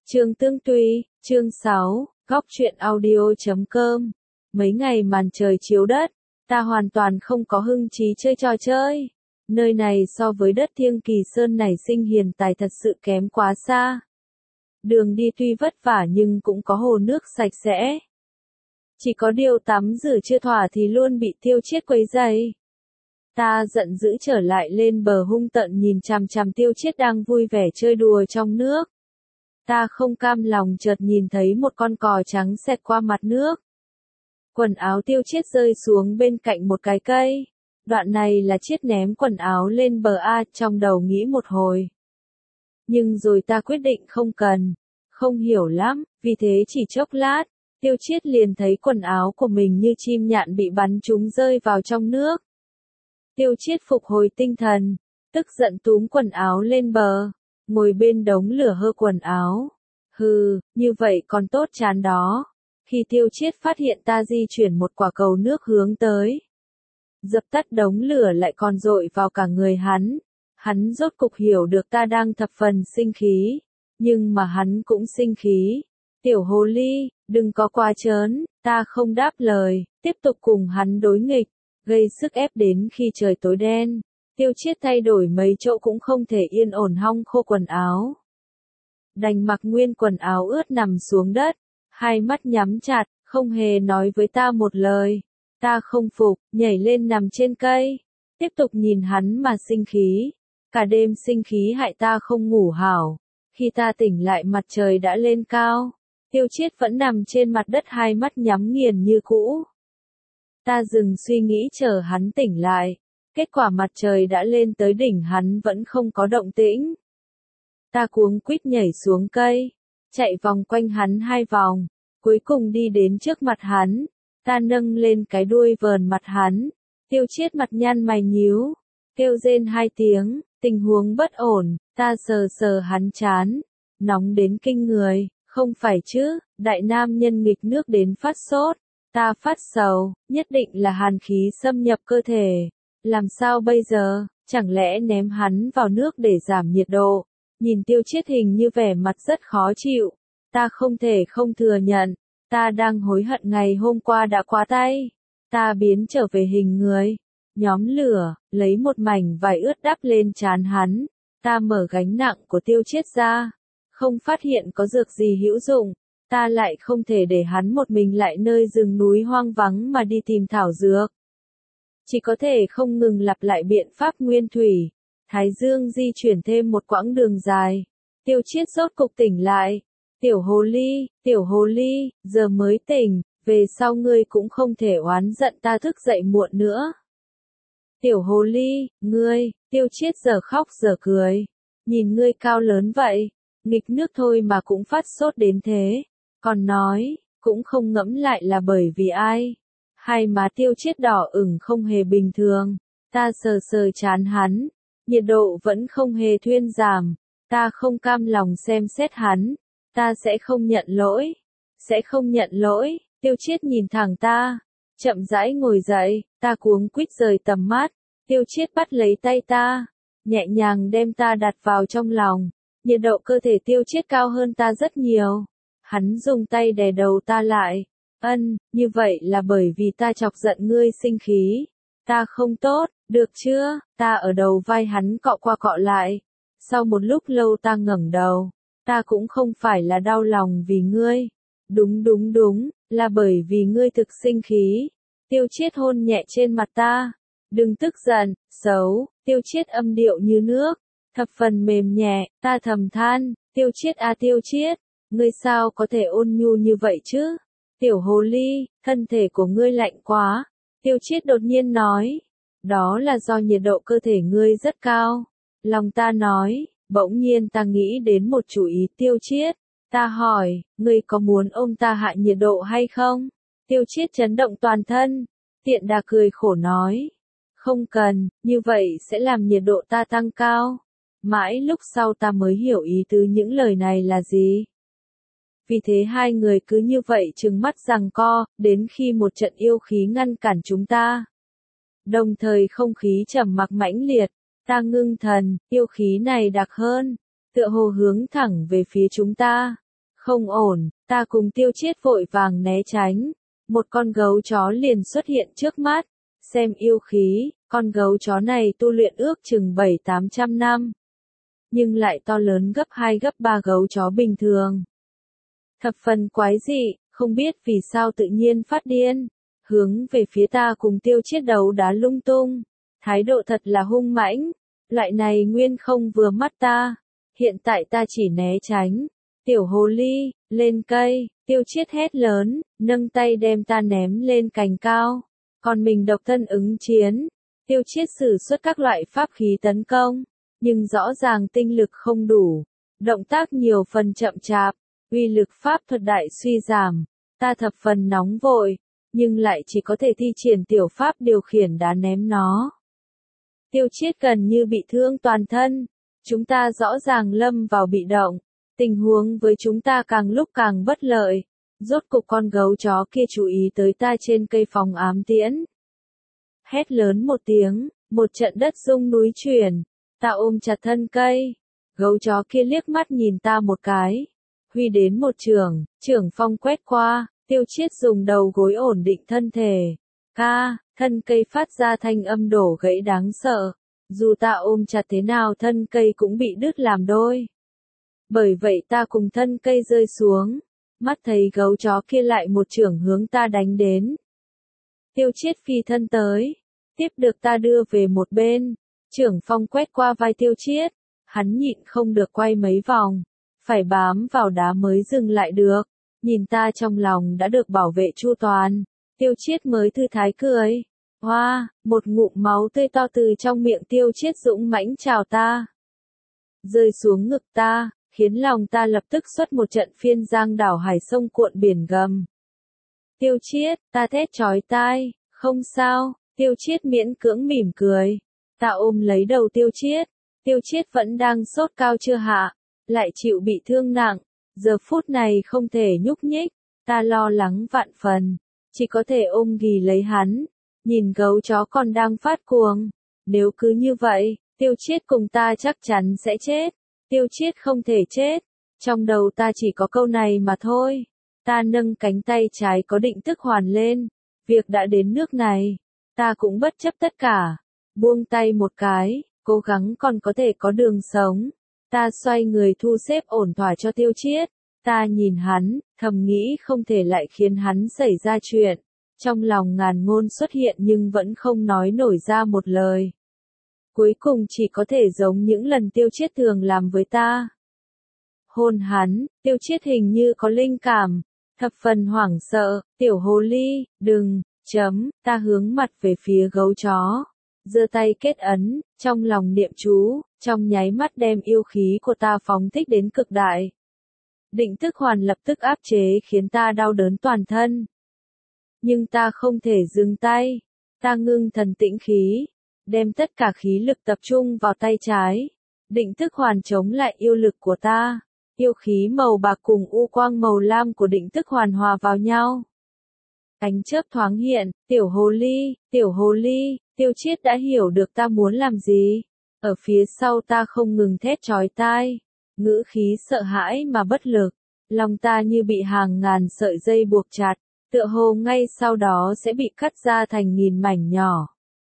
Chương Tương Tuy, chương 6, góc truyện audio.com. Mấy ngày màn trời chiếu đất, ta hoàn toàn không có hưng trí chơi trò chơi. Nơi này so với đất Thiêng Kỳ Sơn nảy sinh hiền tài thật sự kém quá xa. Đường đi tuy vất vả nhưng cũng có hồ nước sạch sẽ. Chỉ có điều tắm rửa chưa thỏa thì luôn bị Tiêu Chiết quấy rầy. Ta giận dữ trở lại lên bờ hung tợn nhìn chằm chằm Tiêu Chiết đang vui vẻ chơi đùa trong nước. Ta không cam lòng chợt nhìn thấy một con cò trắng xẹt qua mặt nước. Quần áo Tiêu Chiết rơi xuống bên cạnh một cái cây. Đoạn này là Chiết ném quần áo lên bờ a, trong đầu nghĩ một hồi. Nhưng rồi ta quyết định không cần. Không hiểu lắm, vì thế chỉ chốc lát, Tiêu Chiết liền thấy quần áo của mình như chim nhạn bị bắn trúng rơi vào trong nước. Tiêu Chiết phục hồi tinh thần, tức giận túm quần áo lên bờ, ngồi bên đống lửa hơ quần áo. Hừ, như vậy còn tốt chán đó. Khi Tiêu Chiết phát hiện ta di chuyển một quả cầu nước hướng tới, dập tắt đống lửa lại còn dội vào cả người hắn. Hắn rốt cục hiểu được ta đang thập phần sinh khí, nhưng mà hắn cũng sinh khí. Tiểu hồ ly, đừng có quá trớn, ta không đáp lời, tiếp tục cùng hắn đối nghịch, gây sức ép đến khi trời tối đen. Tiêu Chiết thay đổi mấy chỗ cũng không thể yên ổn hong khô quần áo. Đành mặc nguyên quần áo ướt nằm xuống đất, hai mắt nhắm chặt, không hề nói với ta một lời. Ta không phục, nhảy lên nằm trên cây, tiếp tục nhìn hắn mà sinh khí. Cả đêm sinh khí hại ta không ngủ hảo. Khi ta tỉnh lại mặt trời đã lên cao, Tiêu Chiết vẫn nằm trên mặt đất hai mắt nhắm nghiền như cũ. Ta dừng suy nghĩ chờ hắn tỉnh lại. Kết quả mặt trời đã lên tới đỉnh hắn vẫn không có động tĩnh. Ta cuống quýt nhảy xuống cây, chạy vòng quanh hắn hai vòng, cuối cùng đi đến trước mặt hắn. Ta nâng lên cái đuôi vờn mặt hắn. Tiêu Chiết mặt nhăn mày nhíu, kêu rên hai tiếng, tình huống bất ổn. Ta sờ sờ hắn trán, nóng đến kinh người, không phải chứ, đại nam nhân nghịch nước đến phát sốt. Ta phát sầu, nhất định là hàn khí xâm nhập cơ thể. Làm sao bây giờ, chẳng lẽ ném hắn vào nước để giảm nhiệt độ? Nhìn Tiêu Chiết hình như vẻ mặt rất khó chịu. Ta không thể không thừa nhận, ta đang hối hận ngày hôm qua đã quá tay. Ta biến trở về hình người, nhóm lửa, lấy một mảnh vải ướt đắp lên trán hắn. Ta mở gánh nặng của Tiêu Chiết ra, không phát hiện có dược gì hữu dụng. Ta lại không thể để hắn một mình lại nơi rừng núi hoang vắng mà đi tìm thảo dược. Chỉ có thể không ngừng lặp lại biện pháp nguyên thủy. Thái dương di chuyển thêm một quãng đường dài. Tiêu Chiết rốt cục tỉnh lại. Tiểu hồ ly, giờ mới tỉnh, về sau ngươi cũng không thể oán giận ta thức dậy muộn nữa. Tiểu hồ ly, ngươi, Tiêu Chiết giờ khóc giờ cười. Nhìn ngươi cao lớn vậy, nghịch nước thôi mà cũng phát sốt đến thế. Còn nói, cũng không ngẫm lại là bởi vì ai. Hai má Tiêu Chiết đỏ ửng không hề bình thường. Ta sờ sờ trán hắn, nhiệt độ vẫn không hề thuyên giảm. Ta không cam lòng xem xét hắn. Ta sẽ không nhận lỗi. Sẽ không nhận lỗi. Tiêu Chiết nhìn thẳng ta, chậm rãi ngồi dậy. Ta cuống quýt rời tầm mắt. Tiêu Chiết bắt lấy tay ta, nhẹ nhàng đem ta đặt vào trong lòng. Nhiệt độ cơ thể Tiêu Chiết cao hơn ta rất nhiều. Hắn dùng tay đè đầu ta lại. Như vậy là bởi vì ta chọc giận ngươi sinh khí. Ta không tốt, được chưa? Ta ở đầu vai hắn cọ qua cọ lại. Sau một lúc lâu ta ngẩng đầu. Ta cũng không phải là đau lòng vì ngươi. Đúng, là bởi vì ngươi thực sinh khí. Tiêu Chiết hôn nhẹ trên mặt ta. Đừng tức giận, xấu. Tiêu Chiết âm điệu như nước, thập phần mềm nhẹ. Ta thầm than, Tiêu Chiết à Tiêu Chiết, ngươi sao có thể ôn nhu như vậy chứ? Tiểu hồ ly, thân thể của ngươi lạnh quá. Tiêu Chiết đột nhiên nói. Đó là do nhiệt độ cơ thể ngươi rất cao. Lòng ta nói, bỗng nhiên ta nghĩ đến một chủ ý Tiêu Chiết. Ta hỏi, ngươi có muốn ôm ta hạ nhiệt độ hay không? Tiêu Chiết chấn động toàn thân. Tiện đà cười khổ nói. Không cần, như vậy sẽ làm nhiệt độ ta tăng cao. Mãi lúc sau ta mới hiểu ý tứ những lời này là gì. Vì thế hai người cứ như vậy trừng mắt giằng co, đến khi một trận yêu khí ngăn cản chúng ta. Đồng thời không khí trầm mặc mãnh liệt, ta ngưng thần, yêu khí này đặc hơn, tựa hồ hướng thẳng về phía chúng ta. Không ổn, ta cùng Tiêu Chiết vội vàng né tránh. Một con gấu chó liền xuất hiện trước mắt. Xem yêu khí, con gấu chó này tu luyện ước chừng 700-800 năm. Nhưng lại to lớn gấp 2 gấp 3 gấu chó bình thường. Thập phần quái dị, không biết vì sao tự nhiên phát điên. Hướng về phía ta cùng Tiêu Chiết đấu đá lung tung. Thái độ thật là hung mãnh. Loại này nguyên không vừa mắt ta. Hiện tại ta chỉ né tránh. Tiểu hồ ly, lên cây, Tiêu Chiết hét lớn, nâng tay đem ta ném lên cành cao. Còn mình độc thân ứng chiến. Tiêu Chiết sử xuất các loại pháp khí tấn công. Nhưng rõ ràng tinh lực không đủ. Động tác nhiều phần chậm chạp. Uy lực pháp thuật đại suy giảm. Ta thập phần nóng vội. Nhưng lại chỉ có thể thi triển tiểu pháp điều khiển đá ném nó. Tiêu Chiết gần như bị thương toàn thân. Chúng ta rõ ràng lâm vào bị động. Tình huống với chúng ta càng lúc càng bất lợi. Rốt cục con gấu chó kia chú ý tới ta trên cây phòng ám tiễn. Hét lớn một tiếng, một trận đất rung núi chuyển. Ta ôm chặt thân cây. Gấu chó kia liếc mắt nhìn ta một cái. Huy đến một chưởng phong quét qua. Tiêu Chiết dùng đầu gối ổn định thân thể. Thân cây phát ra thanh âm đổ gãy đáng sợ. Dù ta ôm chặt thế nào thân cây cũng bị đứt làm đôi. Bởi vậy ta cùng thân cây rơi xuống. Mắt thấy gấu chó kia lại một chưởng hướng ta đánh đến. Tiêu Chiết phi thân tới. Tiếp được ta đưa về một bên. Chưởng phong quét qua vai Tiêu Chiết. Hắn nhịn không được quay mấy vòng. Phải bám vào đá mới dừng lại được. Nhìn ta trong lòng đã được bảo vệ chu toàn. Tiêu Chiết mới thư thái cười. Hoa, một ngụm máu tươi to từ trong miệng Tiêu Chiết dũng mãnh trào ta. Rơi xuống ngực ta, khiến lòng ta lập tức xuất một trận phiên giang đảo hải sông cuộn biển gầm. Tiêu Chiết, ta thét chói tai, không sao, Tiêu Chiết miễn cưỡng mỉm cười. Ta ôm lấy đầu Tiêu Chiết. Tiêu Chiết vẫn đang sốt cao chưa hạ, lại chịu bị thương nặng. Giờ phút này không thể nhúc nhích, ta lo lắng vạn phần, chỉ có thể ôm ghì lấy hắn, nhìn gấu chó còn đang phát cuồng. Nếu cứ như vậy, Tiêu Chiết cùng ta chắc chắn sẽ chết. Tiêu Chiết không thể chết. Trong đầu ta chỉ có câu này mà thôi. Ta nâng cánh tay trái có định tức hoàn lên. Việc đã đến nước này, ta cũng bất chấp tất cả. Buông tay một cái, cố gắng còn có thể có đường sống. Ta xoay người thu xếp ổn thỏa cho Tiêu Chiết. Ta nhìn hắn, thầm nghĩ không thể lại khiến hắn xảy ra chuyện. Trong lòng ngàn ngôn xuất hiện nhưng vẫn không nói nổi ra một lời. Cuối cùng chỉ có thể giống những lần Tiêu Chiết thường làm với ta. Hôn hắn, Tiêu Chiết hình như có linh cảm. Thập phần hoảng sợ, tiểu hồ ly, đừng, ta hướng mặt về phía gấu chó. Giơ tay kết ấn, trong lòng niệm chú, trong nháy mắt đem yêu khí của ta phóng thích đến cực đại. Định tức hoàn lập tức áp chế khiến ta đau đớn toàn thân. Nhưng ta không thể dừng tay. Ta ngưng thần tĩnh khí. Đem tất cả khí lực tập trung vào tay trái. Định tức hoàn chống lại yêu lực của ta. Yêu khí màu bạc cùng u quang màu lam của định tức hoàn hòa vào nhau. Ánh chớp thoáng hiện, tiểu hồ ly, Tiêu Chiết đã hiểu được ta muốn làm gì. Ở phía sau ta không ngừng thét chói tai. Ngữ khí sợ hãi mà bất lực. Lòng ta như bị hàng ngàn sợi dây buộc chặt. Tựa hồ ngay sau đó sẽ bị cắt ra thành nghìn mảnh nhỏ.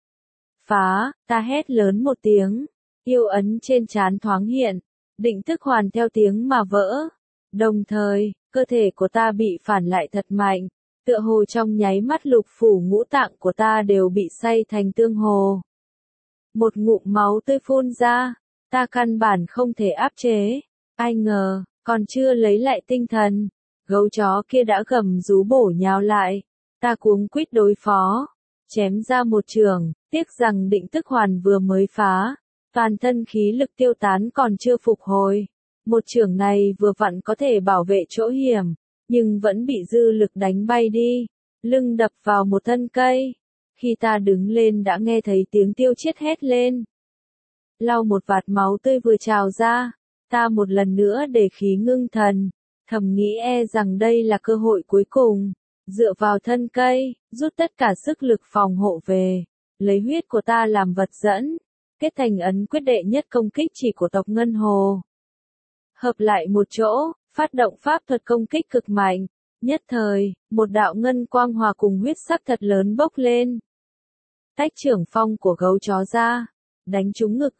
Phá, ta hét lớn một tiếng. Yêu ấn trên trán thoáng hiện. Định tức hoàn theo tiếng mà vỡ. Đồng thời, cơ thể của ta bị phản lại thật mạnh. Tựa hồ trong nháy mắt lục phủ ngũ tạng của ta đều bị xay thành tương hồ. Một ngụm máu tươi phun ra. Ta căn bản không thể áp chế. Ai ngờ, còn chưa lấy lại tinh thần. Gấu chó kia đã gầm rú bổ nhào lại. Ta cuống quýt đối phó. Chém ra một chưởng, tiếc rằng định tức hoàn vừa mới phá. Toàn thân khí lực tiêu tán còn chưa phục hồi. Một chưởng này vừa vặn có thể bảo vệ chỗ hiểm. Nhưng vẫn bị dư lực đánh bay đi. Lưng đập vào một thân cây. Khi ta đứng lên đã nghe thấy tiếng Tiêu Chiết hét lên. Lau một vạt máu tươi vừa trào ra. Ta một lần nữa để khí ngưng thần. Thầm nghĩ rằng đây là cơ hội cuối cùng. Dựa vào thân cây, rút tất cả sức lực phòng hộ về. Lấy huyết của ta làm vật dẫn. Kết thành ấn quyết đệ nhất công kích chỉ của tộc Ngân Hồ. Hợp lại một chỗ, phát động pháp thuật công kích cực mạnh. Nhất thời, một đạo ngân quang hòa cùng huyết sắc thật lớn bốc lên. Tách trưởng phong của gấu chó ra, đánh trúng ngực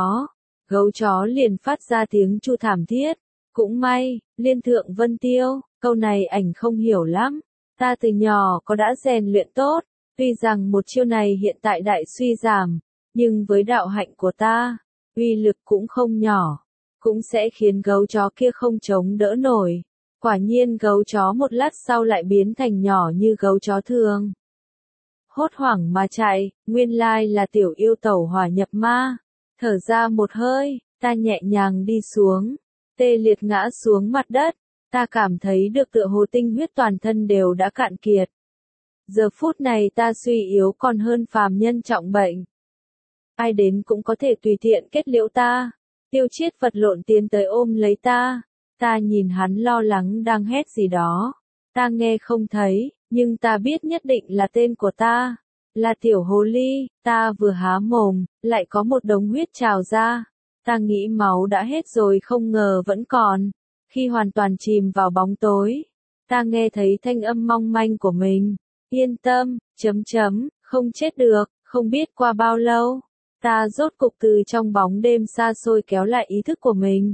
gấu chó liền phát ra tiếng chu thảm thiết. Cũng may, Liên Thượng Vân Tiêu, câu này ảnh không hiểu lắm. Ta từ nhỏ có đã rèn luyện tốt, tuy rằng một chiêu này hiện tại đại suy giảm, nhưng với đạo hạnh của ta, uy lực cũng không nhỏ, cũng sẽ khiến gấu chó kia không chống đỡ nổi. Quả nhiên gấu chó một lát sau lại biến thành nhỏ như gấu chó thường. Hốt hoảng mà chạy, nguyên lai là tiểu yêu tẩu hỏa nhập ma. Thở ra một hơi, ta nhẹ nhàng đi xuống, tê liệt ngã xuống mặt đất. Ta cảm thấy được tựa hồ tinh huyết toàn thân đều đã cạn kiệt. Giờ phút này ta suy yếu còn hơn phàm nhân trọng bệnh. Ai đến cũng có thể tùy tiện kết liễu ta. Tiêu Chiết vật lộn tiến tới ôm lấy ta. Ta nhìn hắn lo lắng đang hét gì đó. Ta nghe không thấy, nhưng ta biết nhất định là tên của ta. Là tiểu hồ ly. Ta vừa há mồm, lại có một đống huyết trào ra. Ta nghĩ máu đã hết rồi, không ngờ vẫn còn. Khi hoàn toàn chìm vào bóng tối, ta nghe thấy thanh âm mong manh của mình. Yên tâm, không chết được. Không biết qua bao lâu, ta rốt cục từ trong bóng đêm xa xôi kéo lại ý thức của mình.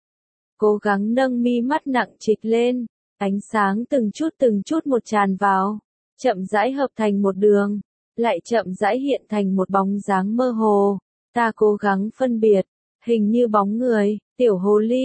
Cố gắng nâng mi mắt nặng trịch lên, ánh sáng từng chút một tràn vào, chậm rãi hợp thành một đường, lại chậm rãi hiện thành một bóng dáng mơ hồ. Ta cố gắng phân biệt, hình như bóng người. Tiểu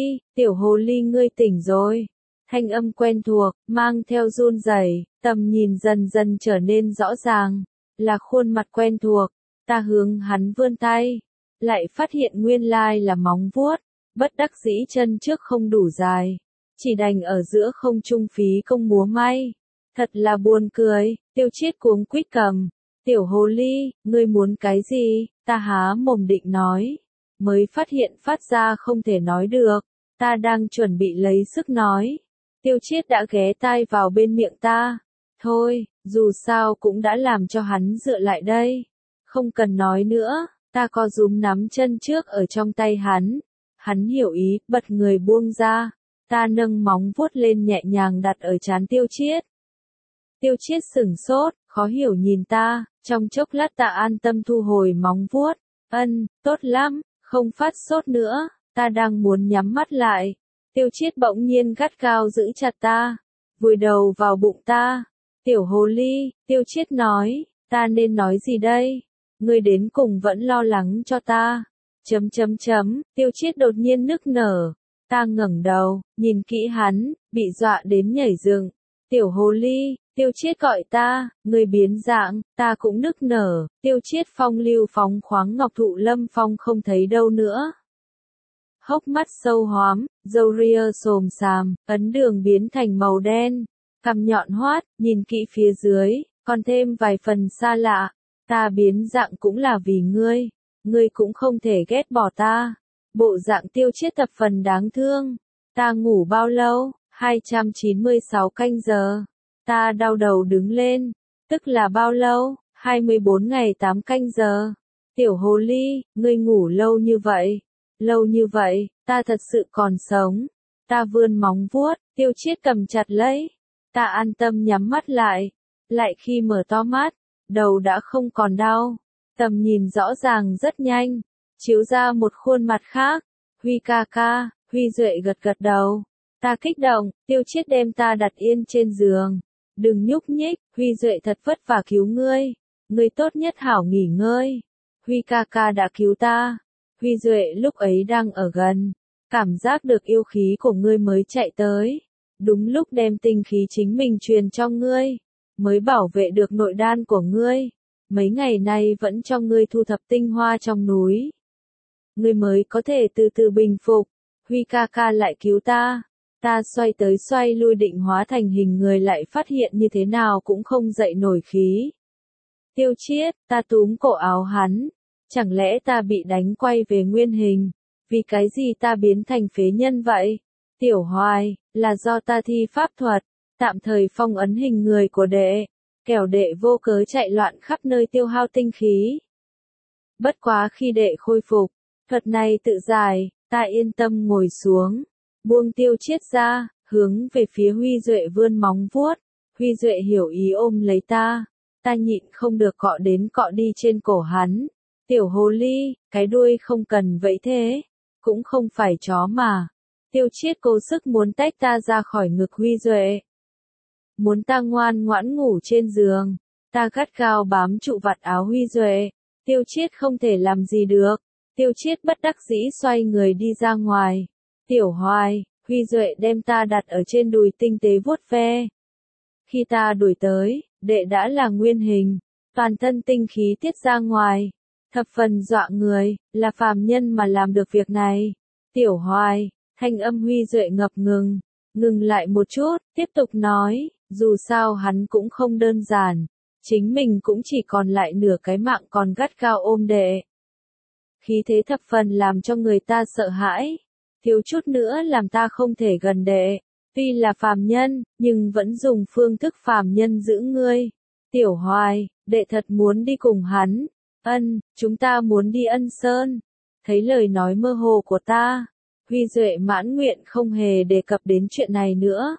hồ ly ngươi tỉnh rồi. Thanh âm quen thuộc, mang theo run rẩy, tầm nhìn dần dần trở nên rõ ràng, là khuôn mặt quen thuộc. Ta hướng hắn vươn tay, lại phát hiện nguyên lai là móng vuốt. Bất đắc dĩ chân trước không đủ dài, chỉ đành ở giữa không trung phí công múa may. Thật là buồn cười. Tiêu Chiết cuống quýt cầm. Tiểu hồ ly, ngươi muốn cái gì? Ta há mồm định nói, mới phát hiện phát ra không thể nói được. Ta đang chuẩn bị lấy sức nói, Tiêu Chiết đã ghé tai vào bên miệng ta. Thôi, dù sao cũng đã làm cho hắn dựa lại đây, không cần nói nữa. Ta co rúm nắm chân trước ở trong tay hắn. Hắn hiểu ý, bật người buông ra. Ta nâng móng vuốt lên nhẹ nhàng đặt ở trán Tiêu Chiết. Tiêu Chiết sửng sốt, khó hiểu nhìn ta. Trong chốc lát ta an tâm thu hồi móng vuốt. Tốt lắm, không phát sốt nữa. Ta đang muốn nhắm mắt lại. Tiêu Chiết bỗng nhiên gắt gao giữ chặt ta, vùi đầu vào bụng ta. Tiểu hồ ly, Tiêu Chiết nói, ta nên nói gì đây? Ngươi đến cùng vẫn lo lắng cho ta. Tiêu Chiết đột nhiên nức nở. Ta ngẩng đầu, nhìn kỹ hắn, bị dọa đến nhảy dựng. Tiểu hồ ly, Tiêu Chiết gọi ta, ngươi biến dạng, ta cũng nức nở. Tiêu Chiết phong lưu phóng khoáng ngọc thụ lâm phong không thấy đâu nữa. Hốc mắt sâu hoắm, râu ria xồm xàm, ấn đường biến thành màu đen, cằm nhọn hoắt, nhìn kỹ phía dưới, còn thêm vài phần xa lạ. Ta biến dạng cũng là vì ngươi cũng không thể ghét bỏ ta. Bộ dạng Tiêu Chiết thập phần đáng thương. Ta ngủ bao lâu? 296 canh giờ. Ta đau đầu đứng lên. Tức là bao lâu? 24 ngày 8 canh giờ. Tiểu hồ ly, ngươi ngủ lâu như vậy. Lâu như vậy, ta thật sự còn sống. Ta vươn móng vuốt, Tiêu Chiết cầm chặt lấy. Ta an tâm nhắm mắt lại. Lại khi mở to mắt, đầu đã không còn đau. Tầm nhìn rõ ràng rất nhanh, chiếu ra một khuôn mặt khác. Huy ca ca. Huy Duệ gật đầu. Ta kích động. Tiêu Chiết đem ta đặt yên trên giường. Đừng nhúc nhích, Huy Duệ thật vất vả cứu ngươi. Ngươi tốt nhất hảo nghỉ ngơi. Huy ca ca đã cứu ta. Huy Duệ lúc ấy đang ở gần, cảm giác được yêu khí của ngươi mới chạy tới. Đúng lúc đem tinh khí chính mình truyền cho ngươi, mới bảo vệ được nội đan của ngươi. Mấy ngày nay vẫn cho ngươi thu thập tinh hoa trong núi. Ngươi mới có thể từ từ bình phục. Huy ca ca lại cứu ta. Ta xoay tới xoay lui định hóa thành hình người, lại phát hiện như thế nào cũng không dậy nổi khí. Tiêu Chiết, ta túm cổ áo hắn. Chẳng lẽ ta bị đánh quay về nguyên hình? Vì cái gì ta biến thành phế nhân vậy? Tiểu Hoài, là do ta thi pháp thuật, tạm thời phong ấn hình người của đệ. Kẻo đệ vô cớ chạy loạn khắp nơi tiêu hao tinh khí. Bất quá khi đệ khôi phục, thuật này tự giải, ta yên tâm ngồi xuống. buông Tiêu Chiết ra, hướng về phía Huy Duệ vươn móng vuốt. Huy Duệ hiểu ý ôm lấy ta. Ta nhịn không được cọ đến cọ đi trên cổ hắn. Tiểu hồ ly, cái đuôi không cần vẫy thế. Cũng không phải chó mà. Tiêu Chiết cố sức muốn tách ta ra khỏi ngực Huy Duệ. Muốn ta ngoan ngoãn ngủ trên giường. Ta gắt gao bám trụ vạt áo Huy Duệ. Tiêu Chiết không thể làm gì được. Tiêu Chiết bất đắc dĩ xoay người đi ra ngoài. Tiểu Hoài, Huy Duệ đem ta đặt ở trên đùi tinh tế vuốt ve. Khi ta đuổi tới, đệ đã là nguyên hình, toàn thân tinh khí tiết ra ngoài. Thập phần dọa người, là phàm nhân mà làm được việc này. Tiểu Hoài, thanh âm Huy Duệ ngập ngừng lại một chút, tiếp tục nói, dù sao hắn cũng không đơn giản. Chính mình cũng chỉ còn lại nửa cái mạng còn gắt gao ôm đệ. Khí thế thập phần làm cho người ta sợ hãi. Thiếu chút nữa làm ta không thể gần đệ. Tuy là phàm nhân, nhưng vẫn dùng phương thức phàm nhân giữ ngươi. Tiểu Hoài, đệ thật muốn đi cùng hắn. Chúng ta muốn đi Ân Sơn. Thấy lời nói mơ hồ của ta, Huy Duệ mãn nguyện không hề đề cập đến chuyện này nữa.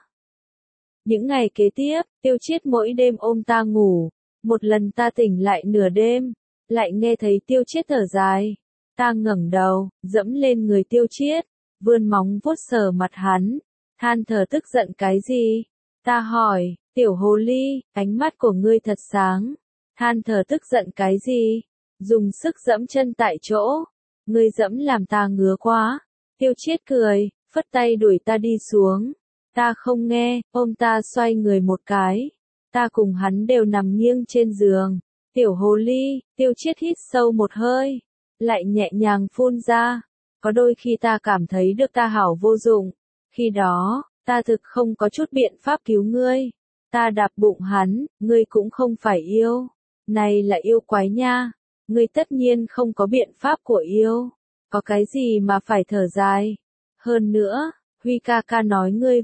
Những ngày kế tiếp, Tiêu Chiết mỗi đêm ôm ta ngủ. Một lần ta tỉnh lại nửa đêm, lại nghe thấy Tiêu Chiết thở dài. Ta ngẩng đầu, dẫm lên người Tiêu Chiết, vươn móng vuốt sờ mặt hắn, than thở tức giận cái gì? Ta hỏi, tiểu hồ ly, ánh mắt của ngươi thật sáng. Than thở tức giận cái gì? Dùng sức dẫm chân tại chỗ. Ngươi dẫm làm ta ngứa quá. Tiêu Chiết cười, phất tay đuổi ta đi xuống. Ta không nghe, ôm ta xoay người một cái. Ta cùng hắn đều nằm nghiêng trên giường. Tiểu hồ ly, Tiêu Chiết hít sâu một hơi, lại nhẹ nhàng phun ra. Có đôi khi ta cảm thấy được ta hảo vô dụng. Khi đó, ta thực không có chút biện pháp cứu ngươi. Ta đạp bụng hắn, ngươi cũng không phải yêu. Này là yêu quái nha. Ngươi tất nhiên không có biện pháp của yêu. Có cái gì mà phải thở dài. Hơn nữa, Huy ca ca nói ngươi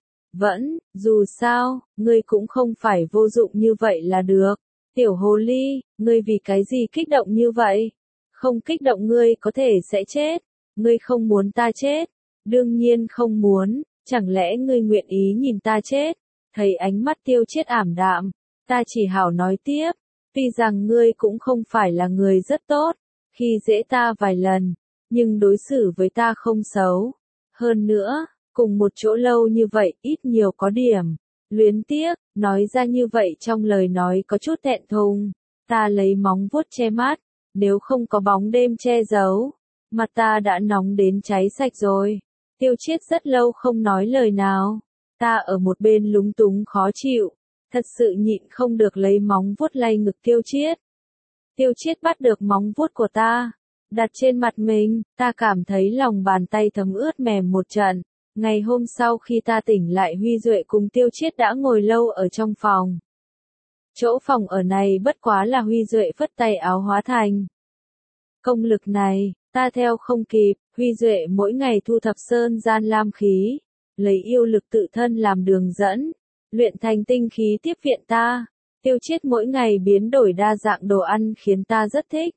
vẫn, dù sao, ngươi cũng không phải vô dụng như vậy là được. Tiểu hồ ly, ngươi vì cái gì kích động như vậy? Không kích động ngươi có thể sẽ chết. Ngươi không muốn ta chết. Đương nhiên không muốn, chẳng lẽ ngươi nguyện ý nhìn ta chết? Thấy ánh mắt Tiêu Chiết ảm đạm, ta chỉ hảo nói tiếp. Tuy rằng ngươi cũng không phải là người rất tốt, khi dễ ta vài lần, nhưng đối xử với ta không xấu. Hơn nữa, cùng một chỗ lâu như vậy, ít nhiều có điểm luyến tiếc, nói ra như vậy trong lời nói có chút thẹn thùng. Ta lấy móng vuốt che mắt, nếu không có bóng đêm che giấu, mặt ta đã nóng đến cháy sạch rồi. Tiêu Chiết rất lâu không nói lời nào. Ta ở một bên lúng túng khó chịu, thật sự nhịn không được lấy móng vuốt lay ngực Tiêu Chiết. Tiêu Chiết bắt được móng vuốt của ta, đặt trên mặt mình, ta cảm thấy lòng bàn tay thấm ướt mềm một trận. Ngày hôm sau khi ta tỉnh lại Huy Duệ cùng Tiêu Chiết đã ngồi lâu ở trong phòng. Chỗ phòng ở này bất quá là Huy Duệ phất tay áo hóa thành. Công lực này, ta theo không kịp. Huy Duệ mỗi ngày thu thập sơn gian lam khí, lấy yêu lực tự thân làm đường dẫn, luyện thành tinh khí tiếp viện ta. Tiêu Chiết mỗi ngày biến đổi đa dạng đồ ăn khiến ta rất thích.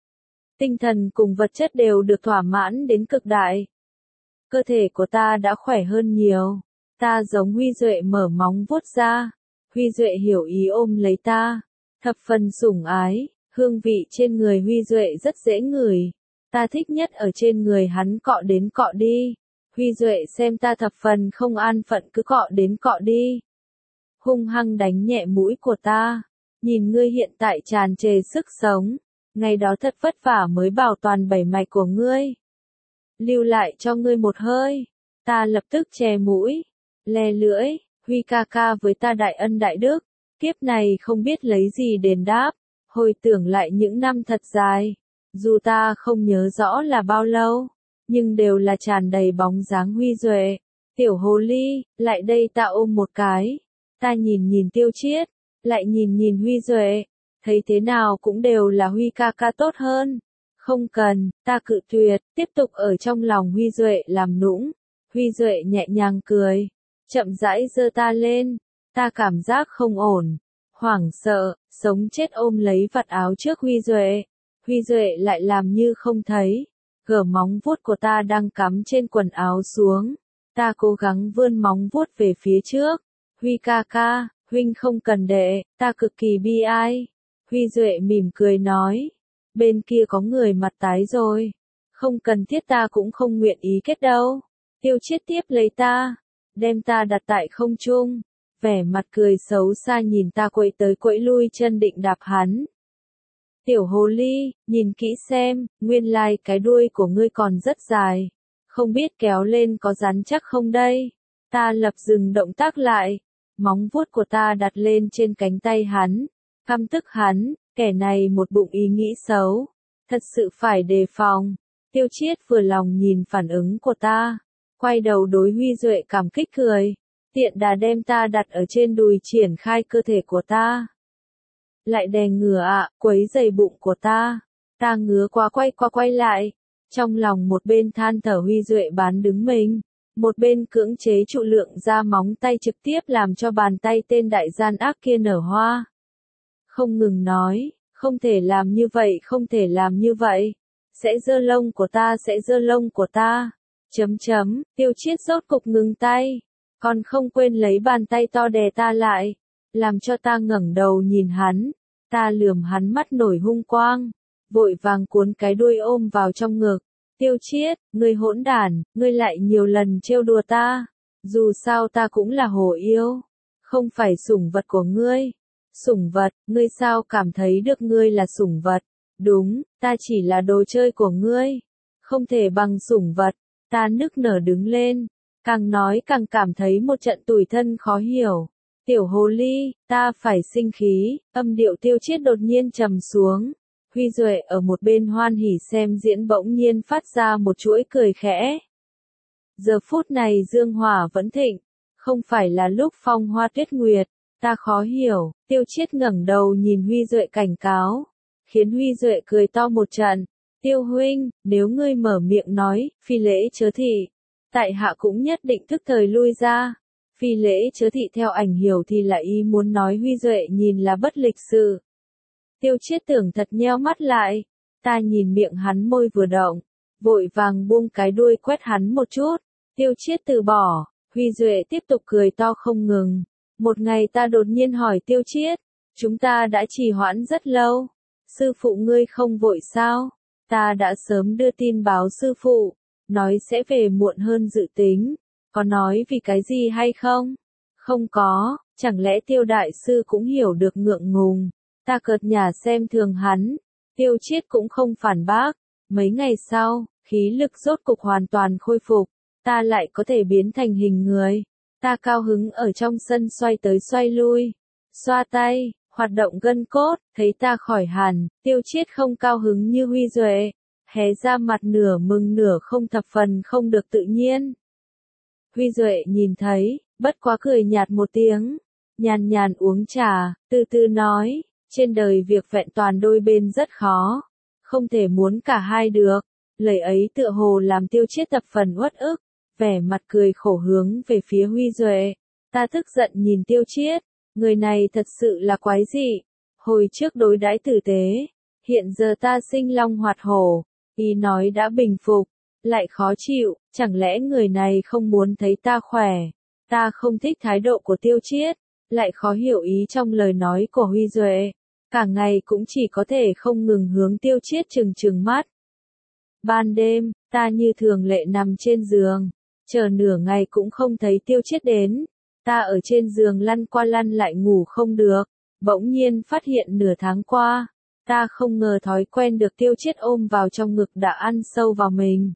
Tinh thần cùng vật chất đều được thỏa mãn đến cực đại. Cơ thể của ta đã khỏe hơn nhiều. Ta giống Huy Duệ mở móng vuốt ra. Huy Duệ hiểu ý ôm lấy ta. Thập phần sủng ái, hương vị trên người Huy Duệ rất dễ ngửi. Ta thích nhất ở trên người hắn cọ đến cọ đi. Huy Duệ xem ta thập phần không an phận cứ cọ đến cọ đi. Hung hăng đánh nhẹ mũi của ta. Nhìn ngươi hiện tại tràn trề sức sống. Ngày đó thật vất vả mới bảo toàn 7 mạch của ngươi. Lưu lại cho ngươi một hơi. Ta lập tức che mũi. Le lưỡi, Huy ca ca với ta đại ân đại đức. Kiếp này không biết lấy gì đền đáp. Hồi tưởng lại những năm thật dài. Dù ta không nhớ rõ là bao lâu, nhưng đều là tràn đầy bóng dáng Huy Duệ. Tiểu hồ ly, lại đây ta ôm một cái. Ta nhìn Tiêu Chiết, lại nhìn Huy Duệ. Thấy thế nào cũng đều là Huy ca ca tốt hơn. Không cần, ta cự tuyệt, tiếp tục ở trong lòng Huy Duệ làm nũng. Huy Duệ nhẹ nhàng cười, chậm rãi giơ ta lên. Ta cảm giác không ổn, hoảng sợ, sống chết ôm lấy vạt áo trước Huy Duệ. Huy Duệ lại làm như không thấy, gỡ móng vuốt của ta đang cắm trên quần áo xuống. Ta cố gắng vươn móng vuốt về phía trước. Huy ca ca, huynh không cần đệ, ta cực kỳ bi ai. Huy Duệ mỉm cười nói. Bên kia có người mặt tái rồi. Không cần thiết, ta cũng không nguyện ý kết đâu. Tiêu Chiết tiếp lấy ta, đem ta đặt tại không trung. Vẻ mặt cười xấu xa nhìn ta quậy tới quậy lui, chân định đạp hắn. Tiểu hồ ly, nhìn kỹ xem, nguyên lai cái đuôi của ngươi còn rất dài. Không biết kéo lên có rắn chắc không đây? Ta lập dừng động tác lại. Móng vuốt của ta đặt lên trên cánh tay hắn. Căm tức hắn, kẻ này một bụng ý nghĩ xấu. Thật sự phải đề phòng. Tiêu Chiết vừa lòng nhìn phản ứng của ta. Quay đầu đối Huy Duệ cảm kích cười. Tiện đà đem ta đặt ở trên đùi, triển khai cơ thể của ta. Lại đè ngửa quấy dày bụng của ta. Ta ngứa quá quay lại. Trong lòng một bên than thở Huy Duệ bán đứng mình. Một bên cưỡng chế trụ lượng ra móng tay, trực tiếp làm cho bàn tay tên đại gian ác kia nở hoa. Không ngừng nói, không thể làm như vậy, không thể làm như vậy. Sẽ giơ lông của ta, sẽ giơ lông của ta. Tiêu Chiết rốt cục ngừng tay. Còn không quên lấy bàn tay to đè ta lại. Làm cho ta ngẩng đầu nhìn hắn. Ta lườm hắn mắt nổi hung quang. Vội vàng cuốn cái đuôi ôm vào trong ngực. Tiêu Chiết, ngươi hỗn đản, ngươi lại nhiều lần trêu đùa ta. Dù sao ta cũng là hồ yêu. Không phải sủng vật của ngươi. Sủng vật, ngươi sao cảm thấy được ngươi là sủng vật? Đúng, ta chỉ là đồ chơi của ngươi. Không thể bằng sủng vật. Ta nức nở đứng lên. Càng nói càng cảm thấy một trận tủi thân khó hiểu. Tiểu hồ ly, ta phải sinh khí. Âm điệu Tiêu Chiết đột nhiên trầm xuống. Huy Duệ ở một bên hoan hỉ xem diễn bỗng nhiên phát ra một chuỗi cười khẽ. Giờ phút này dương hỏa vẫn thịnh. Không phải là lúc phong hoa tuyết nguyệt. Ta khó hiểu. Tiêu Chiết ngẩng đầu nhìn Huy Duệ cảnh cáo. Khiến Huy Duệ cười to một trận. Tiêu huynh, nếu ngươi mở miệng nói, phi lễ chớ thị. Tại hạ cũng nhất định thức thời lui ra. Phi lễ chớ thị theo ảnh hiểu thì là ý muốn nói Huy Duệ nhìn là bất lịch sự. Tiêu Chiết tưởng thật nheo mắt lại. Ta nhìn miệng hắn môi vừa động. Vội vàng buông cái đuôi quét hắn một chút. Tiêu Chiết từ bỏ. Huy Duệ tiếp tục cười to không ngừng. Một ngày ta đột nhiên hỏi Tiêu Chiết. Chúng ta đã trì hoãn rất lâu. Sư phụ ngươi không vội sao? Ta đã sớm đưa tin báo sư phụ. Nói sẽ về muộn hơn dự tính. Có nói vì cái gì hay không? Không có, chẳng lẽ Tiêu đại sư cũng hiểu được ngượng ngùng. Ta cợt nhả xem thường hắn. Tiêu Chiết cũng không phản bác. Mấy ngày sau, khí lực rốt cục hoàn toàn khôi phục. Ta lại có thể biến thành hình người. Ta cao hứng ở trong sân xoay tới xoay lui. Xoa tay, hoạt động gân cốt, thấy ta khỏi hẳn. Tiêu Chiết không cao hứng như Huy Duệ. Hé ra mặt nửa mừng nửa không, thập phần không được tự nhiên. Huy Duệ nhìn thấy, bất quá cười nhạt một tiếng. Nhàn nhàn uống trà, từ từ nói. Trên đời việc vẹn toàn đôi bên rất khó. Không thể muốn cả hai được. Lời ấy tựa hồ làm Tiêu Chiết thập phần uất ức. Vẻ mặt cười khổ hướng về phía Huy Duệ. Ta tức giận nhìn Tiêu Chiết. Người này thật sự là quái dị. Hồi trước đối đãi tử tế. Hiện giờ ta sinh long hoạt hổ. Ý nói đã bình phục. Lại khó chịu. Chẳng lẽ người này không muốn thấy ta khỏe? Ta không thích thái độ của Tiêu Chiết. Lại khó hiểu ý trong lời nói của Huy Duệ. Cả ngày cũng chỉ có thể không ngừng hướng Tiêu Chiết trừng mắt. Ban đêm, ta như thường lệ nằm trên giường. Chờ nửa ngày cũng không thấy Tiêu Chiết đến. Ta ở trên giường lăn qua lăn lại ngủ không được. Bỗng nhiên phát hiện nửa tháng qua. Ta không ngờ thói quen được Tiêu Chiết ôm vào trong ngực đã ăn sâu vào mình.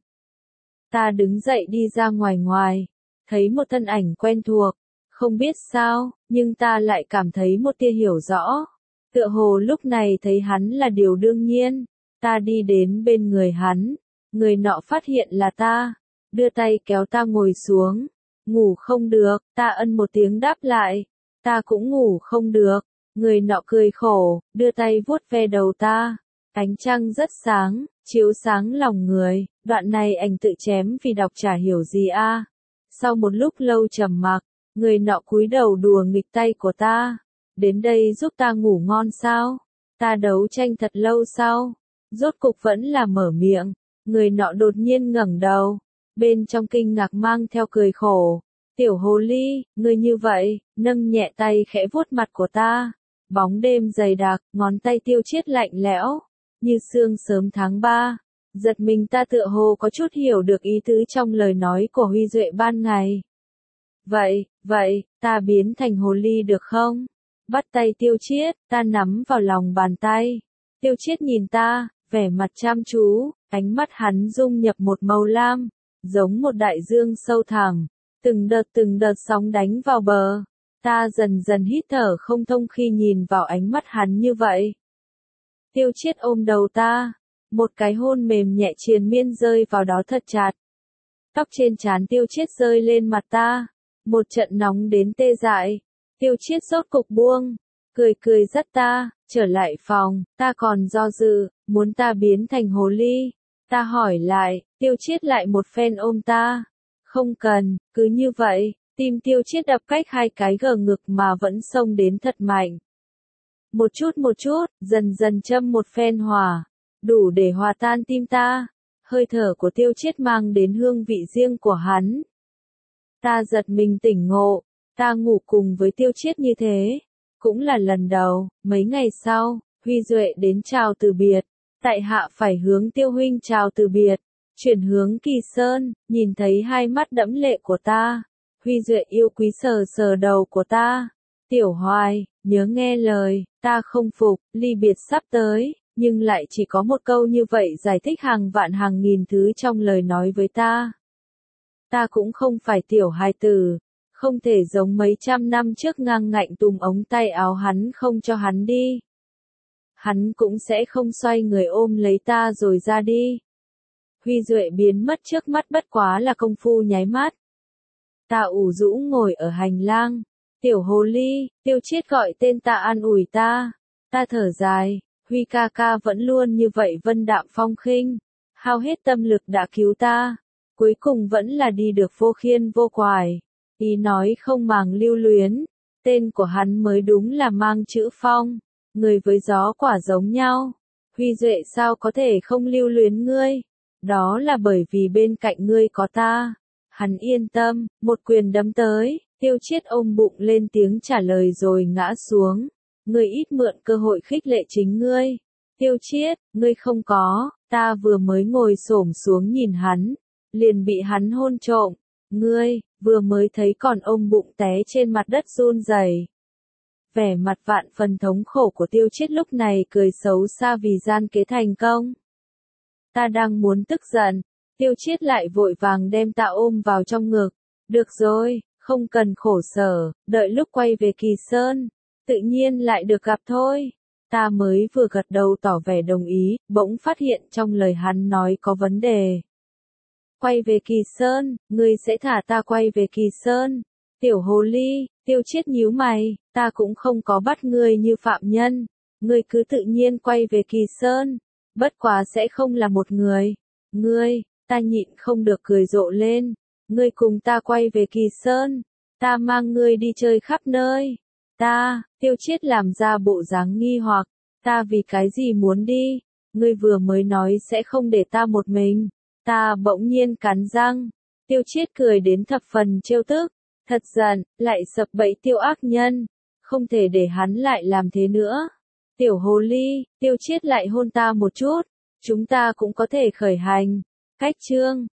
Ta đứng dậy đi ra ngoài. Thấy một thân ảnh quen thuộc. Không biết sao, nhưng ta lại cảm thấy một tia hiểu rõ. Tựa hồ lúc này thấy hắn là điều đương nhiên. Ta đi đến bên người hắn. Người nọ phát hiện là ta. Đưa tay kéo ta ngồi xuống. Ngủ không được, ta ân một tiếng đáp lại. Ta cũng ngủ không được. Người nọ cười khổ, đưa tay vuốt ve đầu ta. Ánh trăng rất sáng, chiếu sáng lòng người. Đoạn này anh tự chém vì đọc chả hiểu gì a. Sau một lúc lâu trầm mặc, người nọ cúi đầu đùa nghịch tay của ta. Đến đây giúp ta ngủ ngon sao? Ta đấu tranh thật lâu sau. Rốt cục vẫn là mở miệng. Người nọ đột nhiên ngẩng đầu. bên trong kinh ngạc mang theo cười khổ. Tiểu hồ ly, ngươi như vậy, nâng nhẹ tay khẽ vuốt mặt của ta. Bóng đêm dày đặc, ngón tay Tiêu Chiết lạnh lẽo, như sương sớm tháng 3. Giật mình ta tựa hồ có chút hiểu được ý tứ trong lời nói của Huy Duệ ban ngày. Vậy, ta biến thành hồ ly được không? Bắt tay Tiêu Chiết, ta nắm vào lòng bàn tay. Tiêu Chiết nhìn ta, vẻ mặt chăm chú, ánh mắt hắn dung nhập một màu lam, giống một đại dương sâu thẳm, từng đợt sóng đánh vào bờ. Ta dần dần hít thở không thông khi nhìn vào ánh mắt hắn như vậy. Tiêu Chiết ôm đầu ta, một cái hôn mềm nhẹ triền miên rơi vào đó thật chặt. Tóc trên trán Tiêu Chiết rơi lên mặt ta, một trận nóng đến tê dại. Tiêu Chiết rốt cục buông, cười dắt ta, trở lại phòng, ta còn do dự, muốn ta biến thành hồ ly. Ta hỏi lại, Tiêu Chiết lại một phen ôm ta. Không cần, cứ như vậy, tim Tiêu Chiết đập cách hai cái gờ ngực mà vẫn xông đến thật mạnh. Một chút, dần dần châm một phen hỏa, đủ để hòa tan tim ta. Hơi thở của Tiêu Chiết mang đến hương vị riêng của hắn. Ta giật mình tỉnh ngộ, ta ngủ cùng với Tiêu Chiết như thế. Cũng là lần đầu, mấy ngày sau, Huy Duệ đến chào từ biệt. Tại hạ phải hướng Tiêu huynh chào từ biệt. Chuyển hướng Kỳ Sơn, nhìn thấy hai mắt đẫm lệ của ta. Huy Duệ yêu quý sờ sờ đầu của ta. Tiểu Hoài, nhớ nghe lời, ta không phục, ly biệt sắp tới, nhưng lại chỉ có một câu như vậy giải thích hàng vạn hàng nghìn thứ trong lời nói với ta. Ta cũng không phải tiểu hài tử, không thể giống mấy trăm năm trước ngang ngạnh tùm ống tay áo hắn không cho hắn đi. Hắn cũng sẽ không xoay người ôm lấy ta rồi ra đi. Huy Duệ biến mất trước mắt bất quá là công phu nháy mắt. Ta ủ rũ ngồi ở hành lang. Tiểu hồ ly, Tiêu Chiết gọi tên ta an ủi ta. Ta thở dài, Huy ca ca vẫn luôn như vậy vân đạm phong khinh. Hao hết tâm lực đã cứu ta. Cuối cùng vẫn là đi được vô khiên vô quải. Ý nói không màng lưu luyến. Tên của hắn mới đúng là mang chữ phong. Người với gió quả giống nhau. Huy Duệ sao có thể không lưu luyến ngươi? Đó là bởi vì bên cạnh ngươi có ta. Hắn yên tâm, một quyền đấm tới, Tiêu Chiết ôm bụng lên tiếng trả lời rồi ngã xuống. Ngươi ít mượn cơ hội khích lệ chính ngươi. Tiêu Chiết, ngươi không có, ta vừa mới ngồi xổm xuống nhìn hắn, liền bị hắn hôn trộm. Ngươi, vừa mới thấy còn ôm bụng té trên mặt đất run rẩy. Vẻ mặt vạn phần thống khổ của Tiêu Chiết lúc này cười xấu xa vì gian kế thành công. Ta đang muốn tức giận, Tiêu Chiết lại vội vàng đem ta ôm vào trong ngực. Được rồi, không cần khổ sở, đợi lúc quay về Kỳ Sơn, tự nhiên lại được gặp thôi. Ta mới vừa gật đầu tỏ vẻ đồng ý, bỗng phát hiện trong lời hắn nói có vấn đề. Quay về Kỳ Sơn, ngươi sẽ thả ta quay về Kỳ Sơn. Tiểu hồ ly, Tiêu Chiết nhíu mày, ta cũng không có bắt ngươi như phạm nhân. Ngươi cứ tự nhiên quay về Kỳ Sơn. Bất quá sẽ không là một người. Ngươi, ta nhịn không được cười rộ lên. Ngươi cùng ta quay về Kỳ Sơn. Ta mang ngươi đi chơi khắp nơi. Tiêu Chiết làm ra bộ dáng nghi hoặc. Ta vì cái gì muốn đi? Ngươi vừa mới nói sẽ không để ta một mình. Ta bỗng nhiên cắn răng. Tiêu Chiết cười đến thập phần trêu tức. Thật giận, lại sập bẫy Tiêu ác nhân. Không thể để hắn lại làm thế nữa. Tiểu hồ ly, Tiêu Chiết lại hôn ta một chút. Chúng ta cũng có thể khởi hành. Cách chương